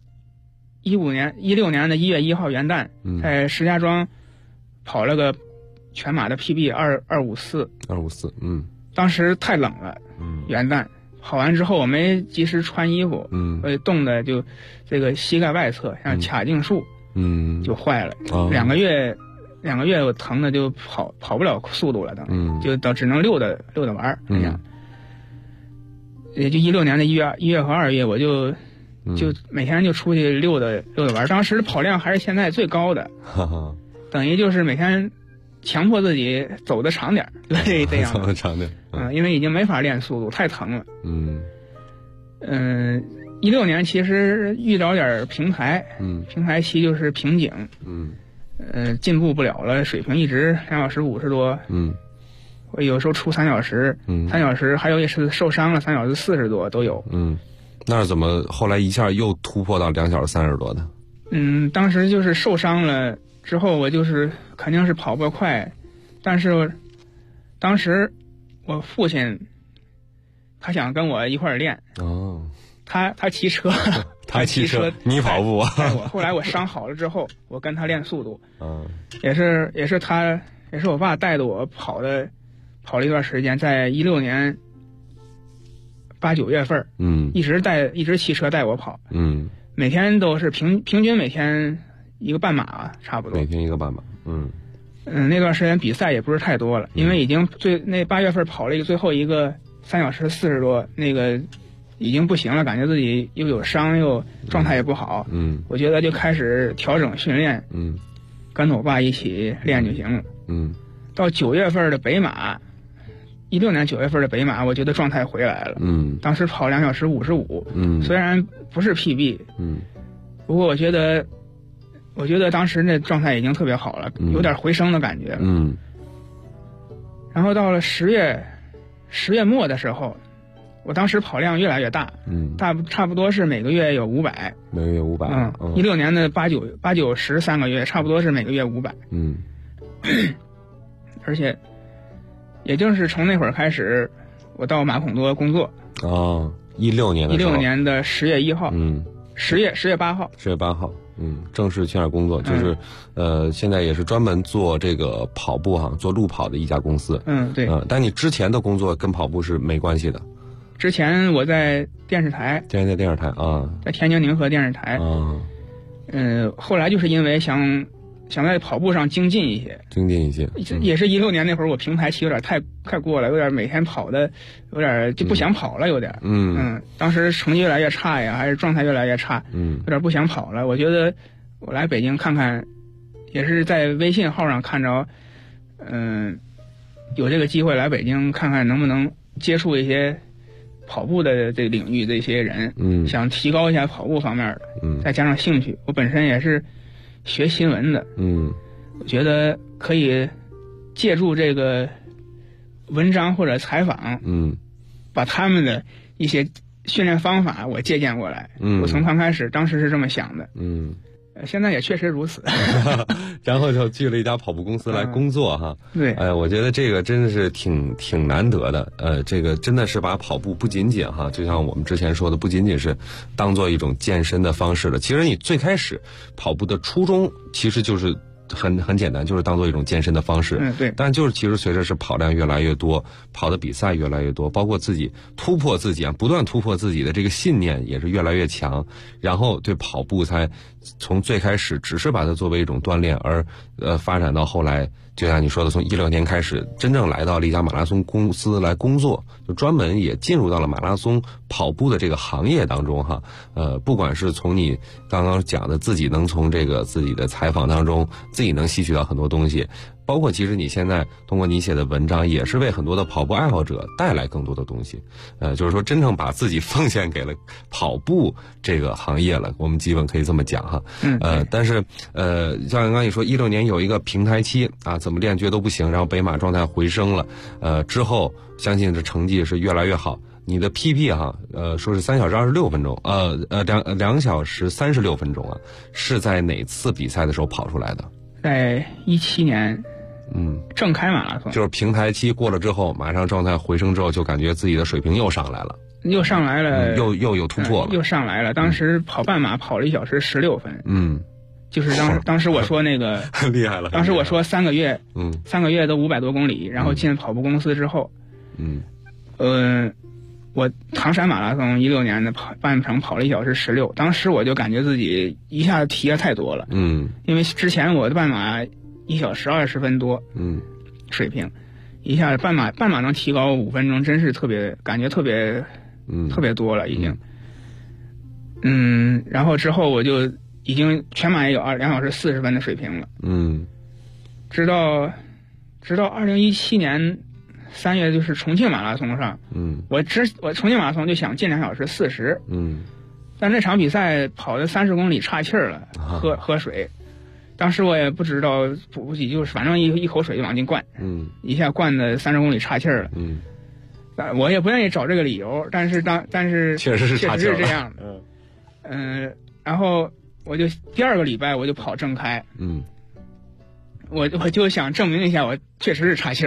16年的1月1号元旦，在石家庄跑了个全马的 PB 254，当时太冷了，元旦跑完之后我没及时穿衣服，冻的就这个膝盖外侧像髂胫束，就坏了，2个月我疼的就跑不了速度了，就只能溜达玩这样。也就16年的1月和2月，我就每天就出去溜达玩。当时跑量还是现在最高的，等于就是每天强迫自己走的长点，对，这样走的长点。 因为已经没法练速度，太疼了。16年其实遇着点平台，平台期就是瓶颈，进步不了了，水平一直2小时50多，我有时候出3小时，3小时，还有一次受伤了3小时40多都有。 那是怎么后来一下又突破到2小时30多的？ 当时就是受伤了之后，我就是肯定是跑不快，但是当时我父亲他想跟我一块儿练，他骑车， 他骑车，你跑步。 后来我伤好了之后，我跟他练速度，也是我爸带着我跑了一段时间，在16年8、9月份，一直骑车带我跑，每天都是平均每天一个半马差不多， 每天一个半马， 那段时间比赛也不是太多了，因为已经那8月份跑了最后一个3小时40多，那个已经不行了，感觉自己又有伤又状态也不好，我觉得就开始调整训练，跟着我爸一起练就行了，到9月份的北马。16年9月份的北马，我觉得状态回来了。当时跑2小时55，虽然不是 PB，不过我觉得当时那状态已经特别好了，有点回升的感觉。然后到了10月末的时候，我当时跑量越来越大，差不多是每个月有500， 每个月500。 16年的8、9、10 3个月，差不多是每个月500。而且。也就是从那会儿开始，我到马孔多工作。 16年的时候 16年的10月1号，10月8号 ，10月8号，正式去那儿工作，就是现在也是专门做这个跑步做路跑的一家公司。 对。 但你之前的工作跟跑步是没关系的。 之前我在电视台。 在电视台啊。 在天津宁河电视台。后来就是因为想在跑步上精进一些，也是16年那会儿，我平台期有点太过了，有点每天跑的有点就不想跑了，有点当时成绩越来越差呀，还是状态越来越差，有点不想跑了。我觉得我来北京看看，也是在微信号上看着，有这个机会来北京看看能不能接触一些跑步的这个领域的一些人，想提高一下跑步方面的，再加上兴趣，我本身也是。学新闻的，我觉得可以借助这个文章或者采访，把他们的一些训练方法我借鉴过来。我从刚开始当时是这么想的，现在也确实如此。 然后就去了一家跑步公司来工作哈。 对， 我觉得这个真的是挺难得的。这个真的是把跑步不仅仅就像我们之前说的，不仅仅是当做一种健身的方式了。其实你最开始跑步的初衷其实就是很简单，就是当做一种健身的方式。 对。 但就是其实随着是跑量越来越多，跑的比赛越来越多，包括自己突破自己不断突破自己的这个信念也是越来越强，然后对跑步才从最开始只是把它作为一种锻炼，而发展到后来，就像你说的，从16年开始真正来到了一家马拉松公司来工作，就专门也进入到了马拉松跑步的这个行业当中不管是从你刚刚讲的自己能从这个自己的采访当中自己能吸取到很多东西，包括其实你现在通过你写的文章也是为很多的跑步爱好者带来更多的东西，就是说真正把自己奉献给了跑步这个行业了，我们基本可以这么讲但是像刚刚你说16年有一个平台期怎么练觉得都不行，然后北马状态回升了，之后相信这成绩是越来越好。 你的 PB 哈，说是3小时26分钟，2小时36分钟啊，是在哪次比赛的时候跑出来的？ 在17年，正开马拉松， 就是平台期过了之后，马上状态回升之后，就感觉自己的水平又上来了， 又又有突破了， 又上来了。当时跑半马跑了1小时16分，就是当时我说那个厉害了， 当时我说3个月，3个月都500多公里，然后进跑步公司之后，我唐山马拉松16年的半程跑了1小时16，当时我就感觉自己一下子提的太多了，因为之前我的半马1小时20分多，水平，一下半马能提高5分钟，真是感觉特别多了已经，然后之后我就已经全马也有2小时40分的水平了，直到2017年3月就是重庆马拉松上，我重庆马拉松就想进2小时40，但那场比赛跑的30公里岔气儿了，喝水，当时我也不知道补给，就是反正一口水就往进灌，一下灌的30公里岔气儿了，我也不愿意找这个理由，但是确实是这样的，然后我就第2个礼拜我就跑正开，我就想证明一下我确实是岔气儿，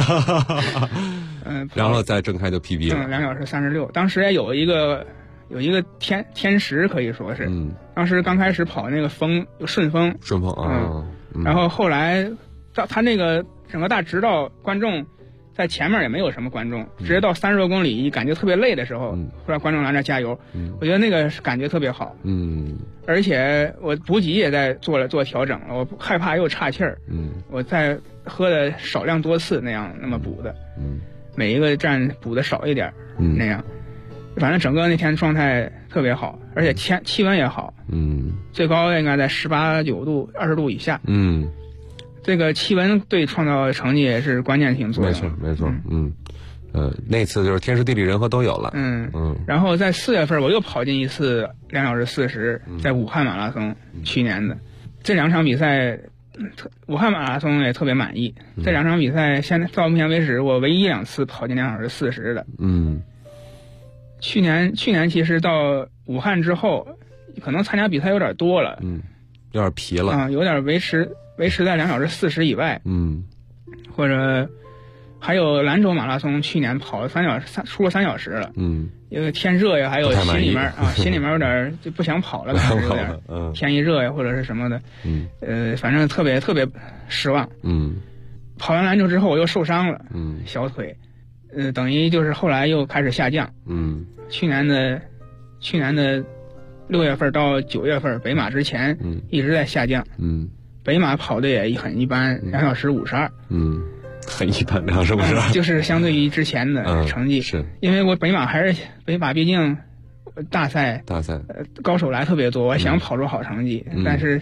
然后再正开就 PB 了 ，2小时36，当时也有一个天时可以说是，当时刚开始跑那个顺风啊， 然后后来他那个整个大直道观众在前面也没有什么观众，直接到30多公里感觉特别累的时候，忽然观众来这加油，我觉得那个感觉特别好，而且我补给也在做调整了，我害怕又岔气儿，我在喝的少量多次那么补的，每一个站补的少一点，那样，反正整个那天状态特别好，而且气温也好，最高应该在18、9度、20度以下，这个气温对创造成绩也是关键性作用， 没错，那次就是天时地利人和都有了， 然后在4月份我又跑进一次2小时40，在武汉马拉松，去年的这2场比赛，武汉马拉松也特别满意，这2场比赛现在到目前为止我唯一2次跑进2小时40的，去年其实到武汉之后，可能参加比赛有点多了， 有点疲了， 有点维持在2小时40以外，或者还有兰州马拉松，去年跑了出了3小时了，因为天热呀，还有心里面有点就不想跑了，感觉有点天一热呀或者是什么的，反正特别失望，跑完兰州之后我又受伤了，小腿，等于就是后来又开始下降，去年的6月份到9月份北马之前，一直在下降，北马跑的也很一般，2小时52， 很一般，2小时52， 就是相对于之前的成绩， 是因为我北马毕竟大赛高手来特别多，我想跑出好成绩，但是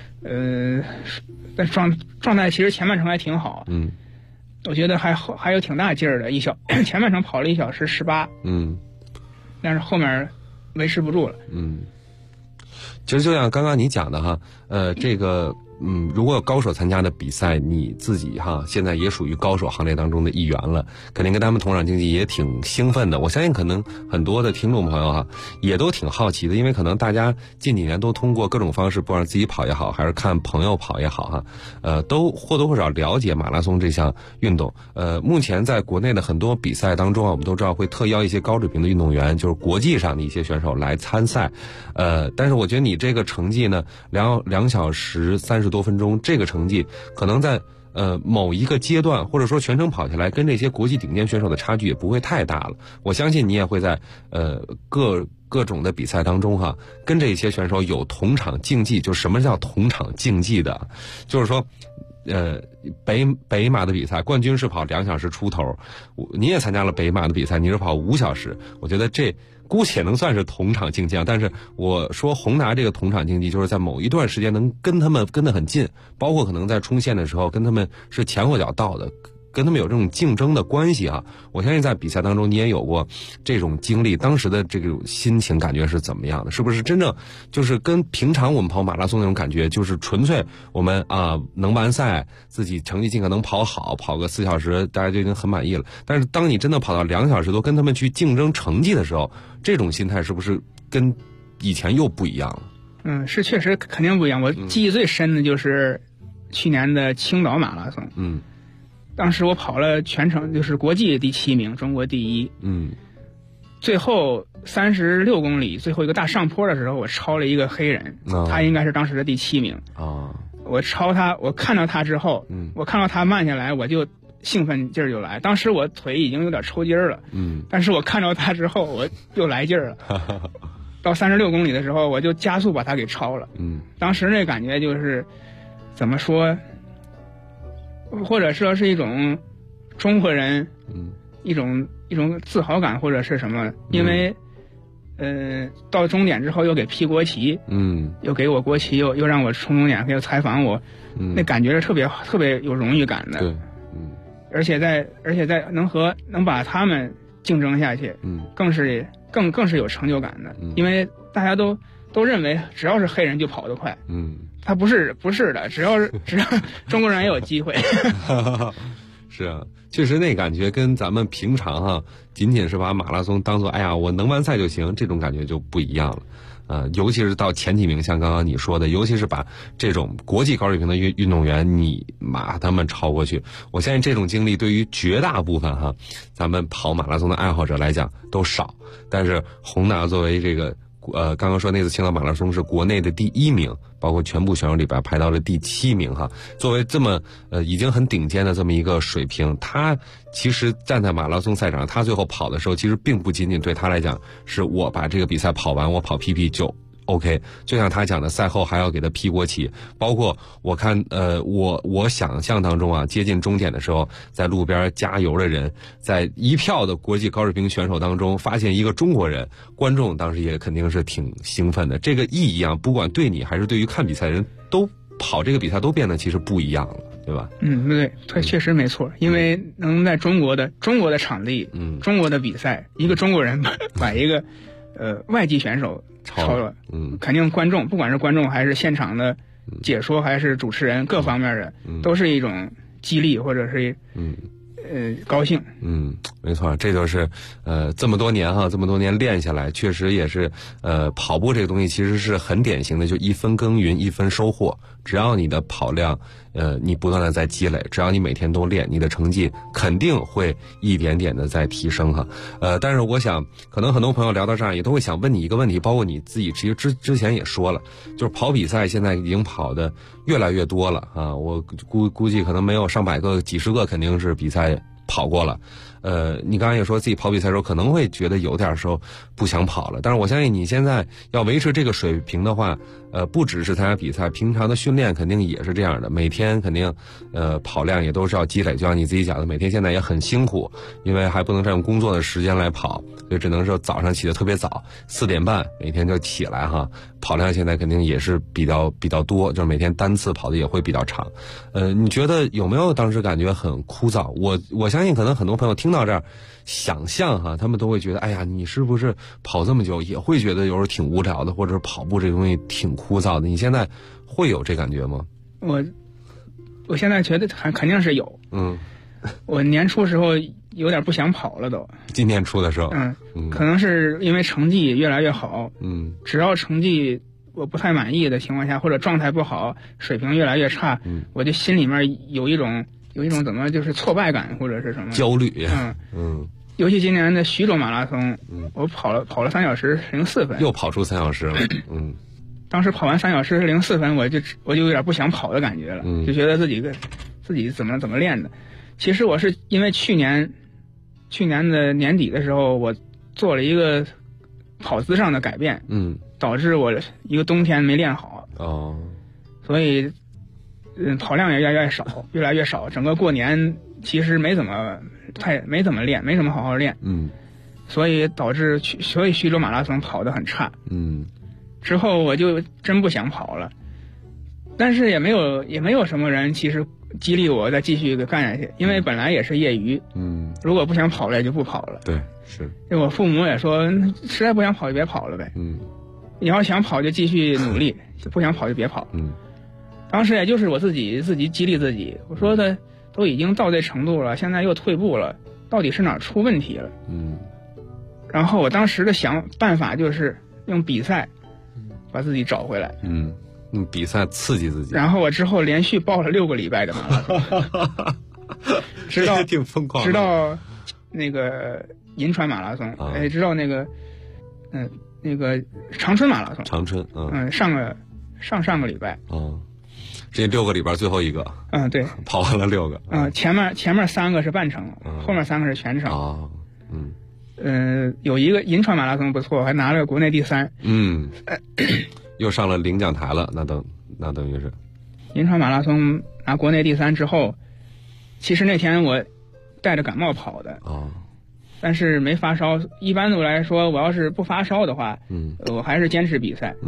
但状态其实前半程还挺好，我觉得还有挺大劲儿的，前半程跑了1小时18，但是后面维持不住了， 其实就像刚刚你讲的哈，这个如果有高手参加的比赛，你自己哈现在也属于高手行列当中的一员了，肯定跟他们同场竞技也挺兴奋的。我相信可能很多的听众朋友哈也都挺好奇的，因为可能大家近几年都通过各种方式，不管自己跑也好，还是看朋友跑也好哈，都或多或少了解马拉松这项运动。目前在国内的很多比赛当中啊，我们都知道会特邀一些高水平的运动员，就是国际上的一些选手来参赛。但是我觉得你这个成绩呢，2小时30多分钟，这个成绩可能在某一个阶段，或者说全程跑下来，跟这些国际顶尖选手的差距也不会太大了。我相信你也会在各种的比赛当中哈，跟这些选手有同场竞技。就什么叫同场竞技的？就是说，北马的比赛冠军是跑2小时出头，你也参加了北马的比赛，你是跑5小时，我觉得这姑且能算是同场竞技啊。但是我说宏达这个同场竞技，就是在某一段时间能跟他们跟得很近，包括可能在冲线的时候跟他们是前后脚到的， 跟他们有这种竞争的关系啊。我相信在比赛当中你也有过这种经历，当时的这种心情感觉是怎么样的？是不是真正就是跟平常我们跑马拉松那种感觉，就是纯粹我们能完赛，自己成绩尽可能跑好，跑个4小时大家就已经很满意了。但是当你真的跑到2小时多跟他们去竞争成绩的时候，这种心态是不是跟以前又不一样了？ 是确实肯定不一样。我记忆最深的就是去年的青岛马拉松。当时我跑了全程就是国际第7名，中国第1。最后36公里最后一个大上坡的时候，我超了一个黑人，他应该是当时的第7名。我超他，我看到他之后，我看到他慢下来，我就兴奋劲儿就来。当时我腿已经有点抽筋了，但是我看到他之后，我又来劲儿了。到36公里的时候，我就加速把他给超了。当时那感觉就是怎么说？或者说是一种中国人，一种自豪感或者是什么，因为到终点之后又给披国旗，又给我国旗，又让我冲终点，又采访我，那感觉是特别有荣誉感的。 对， 而且在能把他们竞争下去，更是有成就感的，因为大家都认为只要是黑人就跑得快，他不是的，只要中国人也有机会。 是啊，确实那感觉跟咱们平常仅仅是把马拉松当做我能完赛就行，这种感觉就不一样了。尤其是到前几名，像刚刚你说的，尤其是把这种国际高水平的运动员，你把他们超过去，我相信这种经历对于绝大部分咱们跑马拉松的爱好者来讲都少。但是宏达作为这个刚刚说那次青岛马拉松是国内的第1名，包括全部选手里边排到了第7名作为这么已经很顶尖的这么一个水平，他其实站在马拉松赛场，他最后跑的时候，其实并不仅仅对他来讲是我把这个比赛跑完，我跑 PP 就 OK， 就像他讲的，赛后还要给他披国旗。包括我看我想象当中接近终点的时候，在路边加油的人，在一票的国际高水平选手当中发现一个中国人，观众当时也肯定是挺兴奋的。这个意义不管对你还是对于看比赛的人，都跑这个比赛都变得其实不一样了，对吧？ 对，它确实没错，因为能在中国的场地，中国的比赛，一个中国人把一个外籍选手超了，肯定观众，不管是观众还是现场的解说还是主持人，各方面的都是一种激励或者是高兴。 没错，这就是这么多年练下来，确实也是跑步这个东西其实是很典型的，就一分耕耘一分收获。只要你的跑量你不断的在积累，只要你每天都练，你的成绩肯定会一点点的在提升但是我想可能很多朋友聊到这儿也都会想问你一个问题，包括你自己其实之前也说了，就是跑比赛现在已经跑的越来越多了我估计可能没有上百个几十个肯定是比赛跑过了。你刚才也说自己跑比赛的时候可能会觉得有点时候不想跑了，但是我相信你现在要维持这个水平的话，不只是参加比赛，平常的训练肯定也是这样的，每天肯定跑量也都是要积累，就像你自己讲的，每天现在也很辛苦，因为还不能占用工作的时间来跑，所以只能说早上起得特别早，4点半每天就起来跑量现在肯定也是比较多，就是每天单次跑的也会比较长。你觉得有没有当时感觉很枯燥？我相信可能很多朋友听到这儿想象他们都会觉得你是不是跑这么久也会觉得有时候挺无聊的，或者是跑步这个东西挺枯燥的，你现在会有这感觉吗？ 我现在觉得肯定是有。我年初时候有点不想跑了都。 今年初的时候可能是因为成绩越来越好，只要成绩我不太满意的情况下，或者状态不好，水平越来越差，我就心里面有一种怎么就是挫败感或者是什么焦虑。 尤其今年的徐州马拉松，我跑了3小时04分， 又跑出3小时了。 当时跑完3小时04分，我就有点不想跑的感觉了，就觉得自己怎么练的。其实我是因为去年的年底的时候，我做了一个跑姿上的改变，导致我一个冬天没练好，所以跑量也越来越少。整个过年其实没怎么练，没怎么好好练，所以导致徐州马拉松跑得很差，之后我就真不想跑了。 但是也没有什么人其实激励我再继续干下去，因为本来也是业余。如果不想跑了也就不跑了。 对，是。 我父母也说，实在不想跑就别跑了呗。你要想跑就继续努力，不想跑就别跑。当时也就是我自己激励自己，我说的都已经到这程度了，现在又退步了，到底是哪儿出问题了？然后我当时的办法就是用比赛把自己找回来。 用比赛刺激自己。 然后我之后连续报了6个礼拜的马拉松，直到挺疯狂， 直到那个银川马拉松，直到那个长春马拉松。 长春， 上个礼拜。 这6个里边最后一个。 对， 跑完了6个。 前面3个是半程，后面3个是全程。有一个银川马拉松不错，还拿了个国内第3。 又上了领奖台了，那等于是。 银川马拉松拿国内第3之后，其实那天我带着感冒跑的。但是没发烧。一般的来说，我要是不发烧的话，我还是坚持比赛。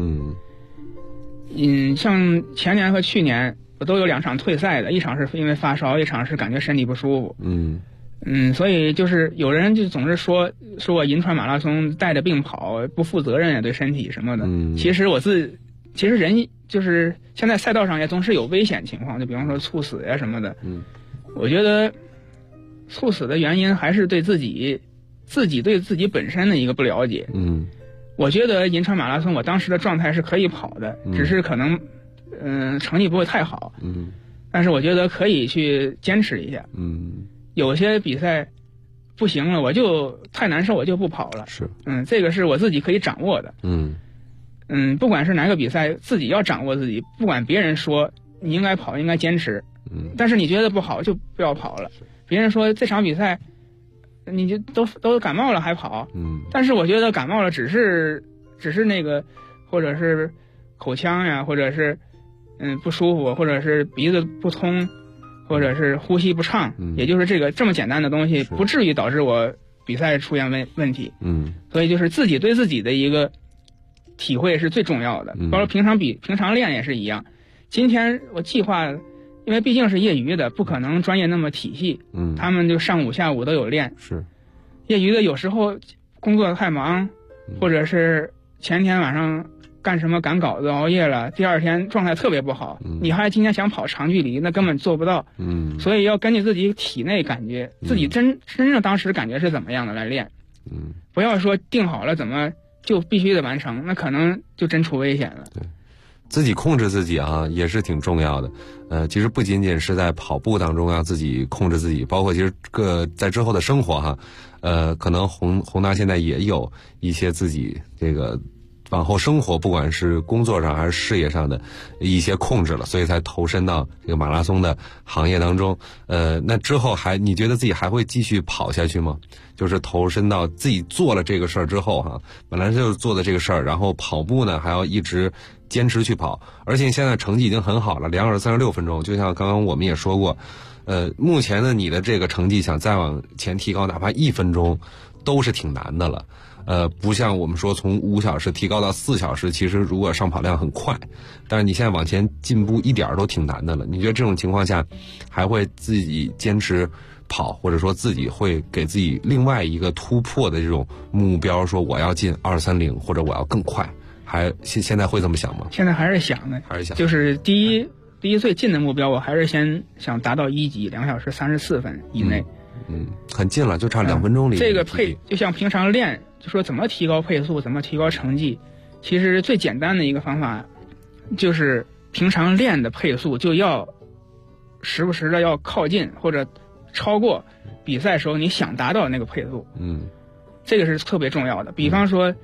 像前年和去年我都有2场退赛的，一场是因为发烧，一场是感觉身体不舒服。所以就是有人就总是说我银川马拉松带着病跑不负责任呀，对身体什么的。其实人就是现在赛道上也总是有危险情况，就比方说猝死呀什么的。我觉得猝死的原因还是对自己对自己本身的一个不了解。我觉得银川马拉松我当时的状态是可以跑的，只是可能成绩不会太好。但是我觉得可以去坚持一下。有些比赛不行了，我就太难受，我就不跑了。 是。 这个是我自己可以掌握的。不管是哪个比赛，自己要掌握自己，不管别人说你应该跑，应该坚持。但是你觉得不好就不要跑了。别人说这场比赛你就都感冒了还跑。但是我觉得感冒了只是那个，或者是口腔呀，或者是不舒服，或者是鼻子不通，或者是呼吸不畅，也就是这么简单的东西，不至于导致我比赛出现问题。所以就是自己对自己的一个体会是最重要的。包括平常练也是一样。今天我计划，因为毕竟是业余的，不可能专业那么体系。他们就上午下午都有练。 是。 业余的有时候工作太忙，或者是前天晚上干什么赶稿子熬夜了，第二天状态特别不好，你还今天想跑长距离，那根本做不到。所以要根据自己体内感觉，自己真正当时感觉是怎么样的来练。不要说定好了怎么就必须得完成，那可能就真出危险了。 对，自己控制自己啊，也是挺重要的。其实不仅仅是在跑步当中要自己控制自己，包括其实在之后的生活哈，可能宏达现在也有一些自己这个往后生活，不管是工作上还是事业上的一些控制了，所以才投身到这个马拉松的行业当中。那之后你觉得自己还会继续跑下去吗？就是投身到自己做了这个事儿之后哈，本来就是做的这个事儿，然后跑步呢还要一直坚持去跑，而且现在成绩已经很好了，2小时36分钟，就像刚刚我们也说过，目前的你的这个成绩想再往前提高，哪怕1分钟都是挺难的了。不像我们说从5小时提高到4小时，其实如果上跑量很快，但是你现在往前进步一点都挺难的了。你觉得这种情况下还会自己坚持跑，或者说自己会给自己另外一个突破的这种目标，说我要进230或者我要更快，现在会这么想吗？ 现在还是想的，就是第一最近的目标，我还是先想达到1级2小时34分以内。 很近了，就差2分钟里。 这个就像平常练，就说怎么提高配速，怎么提高成绩，其实最简单的一个方法就是平常练的配速就要时不时的要靠近或者超过比赛时候你想达到的那个配速。这个是特别重要的。比方说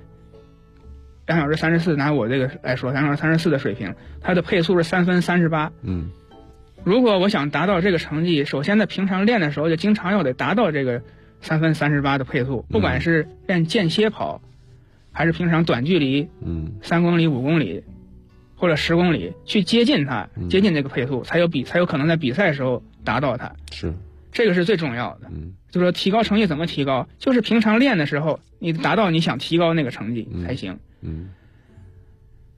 2小时34，拿我这个来说，2小时34的水平，它的配速是3分38。如果我想达到这个成绩，首先在平常练的时候就经常要得达到这个3分38的配速，不管是练间歇跑，还是平常短距离，3公里、5公里或者10公里，去接近它，接近这个配速，才有可能在比赛时候达到它。 是， 这个是最重要的。就是说提高成绩怎么提高，就是平常练的时候，你达到你想提高那个成绩才行。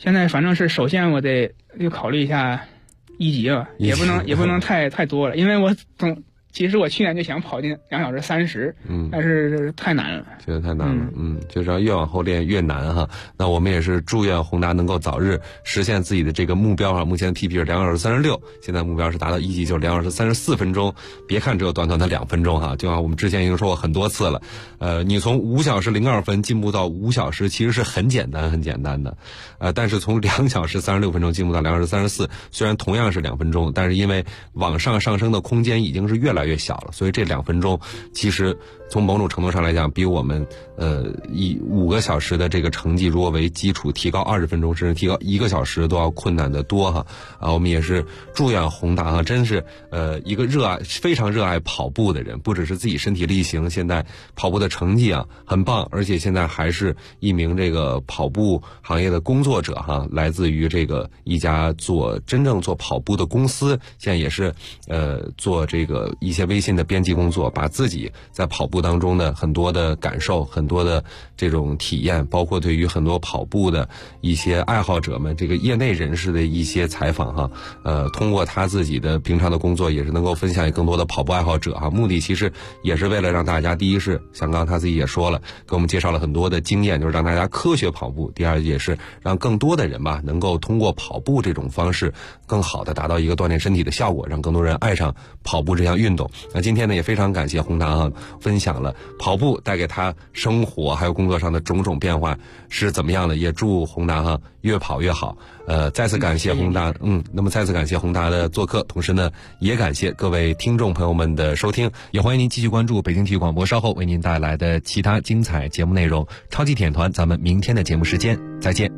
现在反正是首先我得考虑一下1级吧，也不能太多了，因为其实我去年就想跑进2小时30，但是太难了， 觉得太难了，就是要越往后练越难哈。那我们也是祝愿宏达能够早日实现自己的这个目标哈。目前 PP 是2小时36，现在目标是达到1级，就是2小时34分钟。别看只有短短的2分钟哈，就像我们之前已经说过很多次了，你从5小时02分进步到5小时，其实是很简单的，但是从2小时36分钟进步到2小时34，虽然同样是2分钟，但是因为往上升的空间已经是越来越小了，所以这2分钟其实从某种程度上来讲，比我们以5个小时的这个成绩如果为基础，提高20分钟甚至提高1个小时都要困难得多哈。我们也是祝愿宏达哈，真是一个非常热爱跑步的人，不只是自己身体力行，现在跑步的成绩很棒，而且现在还是一名这个跑步行业的工作者哈，来自于这个一家真正做跑步的公司，现在也是做这个一些微信的编辑工作，把自己在跑步当中的很多的感受，很多的这种体验，包括对于很多跑步的一些爱好者们，这个业内人士的一些采访哈，通过他自己的平常的工作，也是能够分享给更多的跑步爱好者哈。目的其实也是为了让大家，第一是像刚刚他自己也说了，给我们介绍了很多的经验，就是让大家科学跑步；第二也是让更多的人吧，能够通过跑步这种方式，更好的达到一个锻炼身体的效果，让更多人爱上跑步这项运动。那今天呢，也非常感谢宏达分享了跑步带给他生活还有工作上的种种变化是怎么样的，也祝宏达越跑越好。再次感谢宏达，那么再次感谢宏达的做客，同时呢，也感谢各位听众朋友们的收听，也欢迎您继续关注北京体育广播稍后为您带来的其他精彩节目内容。超级体验团，咱们明天的节目时间再见。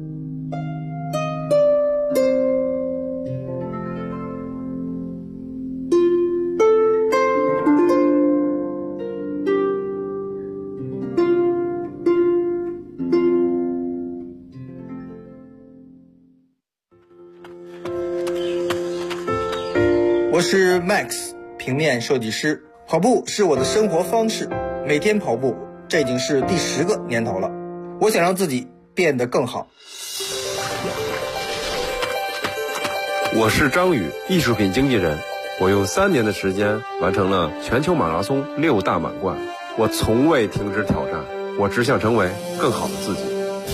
我是 Max 平面设计师，跑步是我的生活方式，每天跑步，这已经是第10个年头了。我想让自己变得更好。 我是张宇，艺术品经纪人。我用3年的时间完成了全球马拉松6大满贯。我从未停止挑战，我只想成为更好的自己。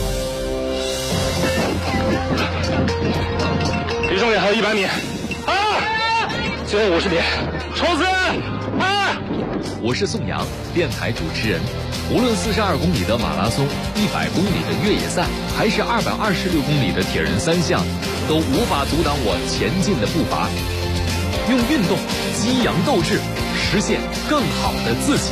离终点还有100米。最后50点，冲刺！ 我是宋阳，电台主持人。无论42公里的马拉松、100公里的越野赛，还是226公里的铁人3项，都无法阻挡我前进的步伐。用运动激扬斗志，实现更好的自己。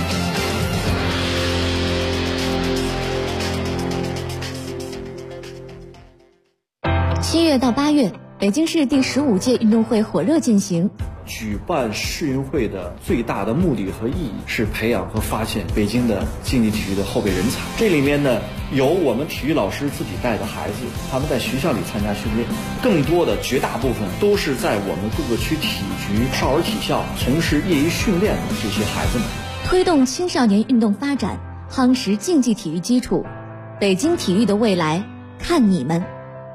7月到8月。北京市第15届运动会火热进行。 举办世运会的最大的目的和意义是培养和发现北京的竞技体育的后备人才。这里面呢，有我们体育老师自己带的孩子，他们在学校里参加训练，更多的绝大部分都是在我们各个区体局、少儿体校从事业余训练的这些孩子们。 推动青少年运动发展，夯实竞技体育基础，北京体育的未来，看你们。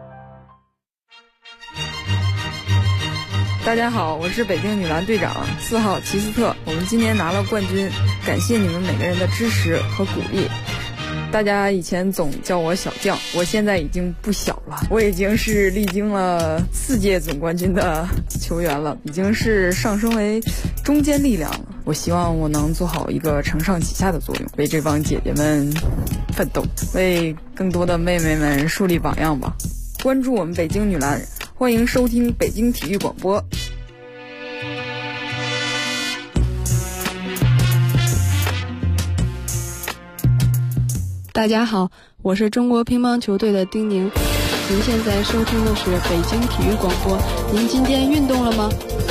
大家好，我是北京女篮队长4号齐斯特，我们今年拿了冠军，感谢你们每个人的支持和鼓励。大家以前总叫我小将，我现在已经不小了，我已经是历经了4届总冠军的球员了，已经是上升为中坚力量了。我希望我能做好一个承上启下的作用，为这帮姐姐们奋斗，为更多的妹妹们树立榜样吧。关注我们北京女篮，欢迎收听北京体育广播。 大家好，我是中国乒乓球队的丁宁。您现在收听的是北京体育广播。您今天运动了吗？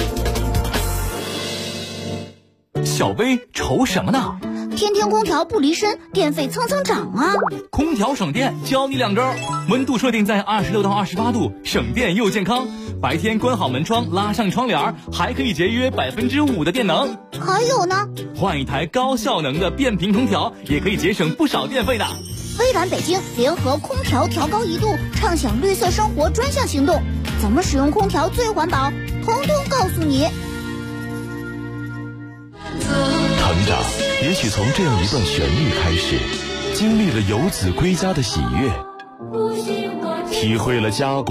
小薇愁什么呢？ 天天空调不离身，电费蹭蹭涨啊！ 空调省电，教你2招：温度设定在26到28度，省电又健康。白天关好门窗，拉上窗帘，还可以节约5%的电能。 还有呢？ 换一台高效能的变频空调，也可以节省不少电费的。 微软北京联合空调调高1度，畅享绿色生活专项行动，怎么使用空调最环保，通通告诉你。 成长也许从这样一段旋律开始，经历了游子归家的喜悦，体会了家国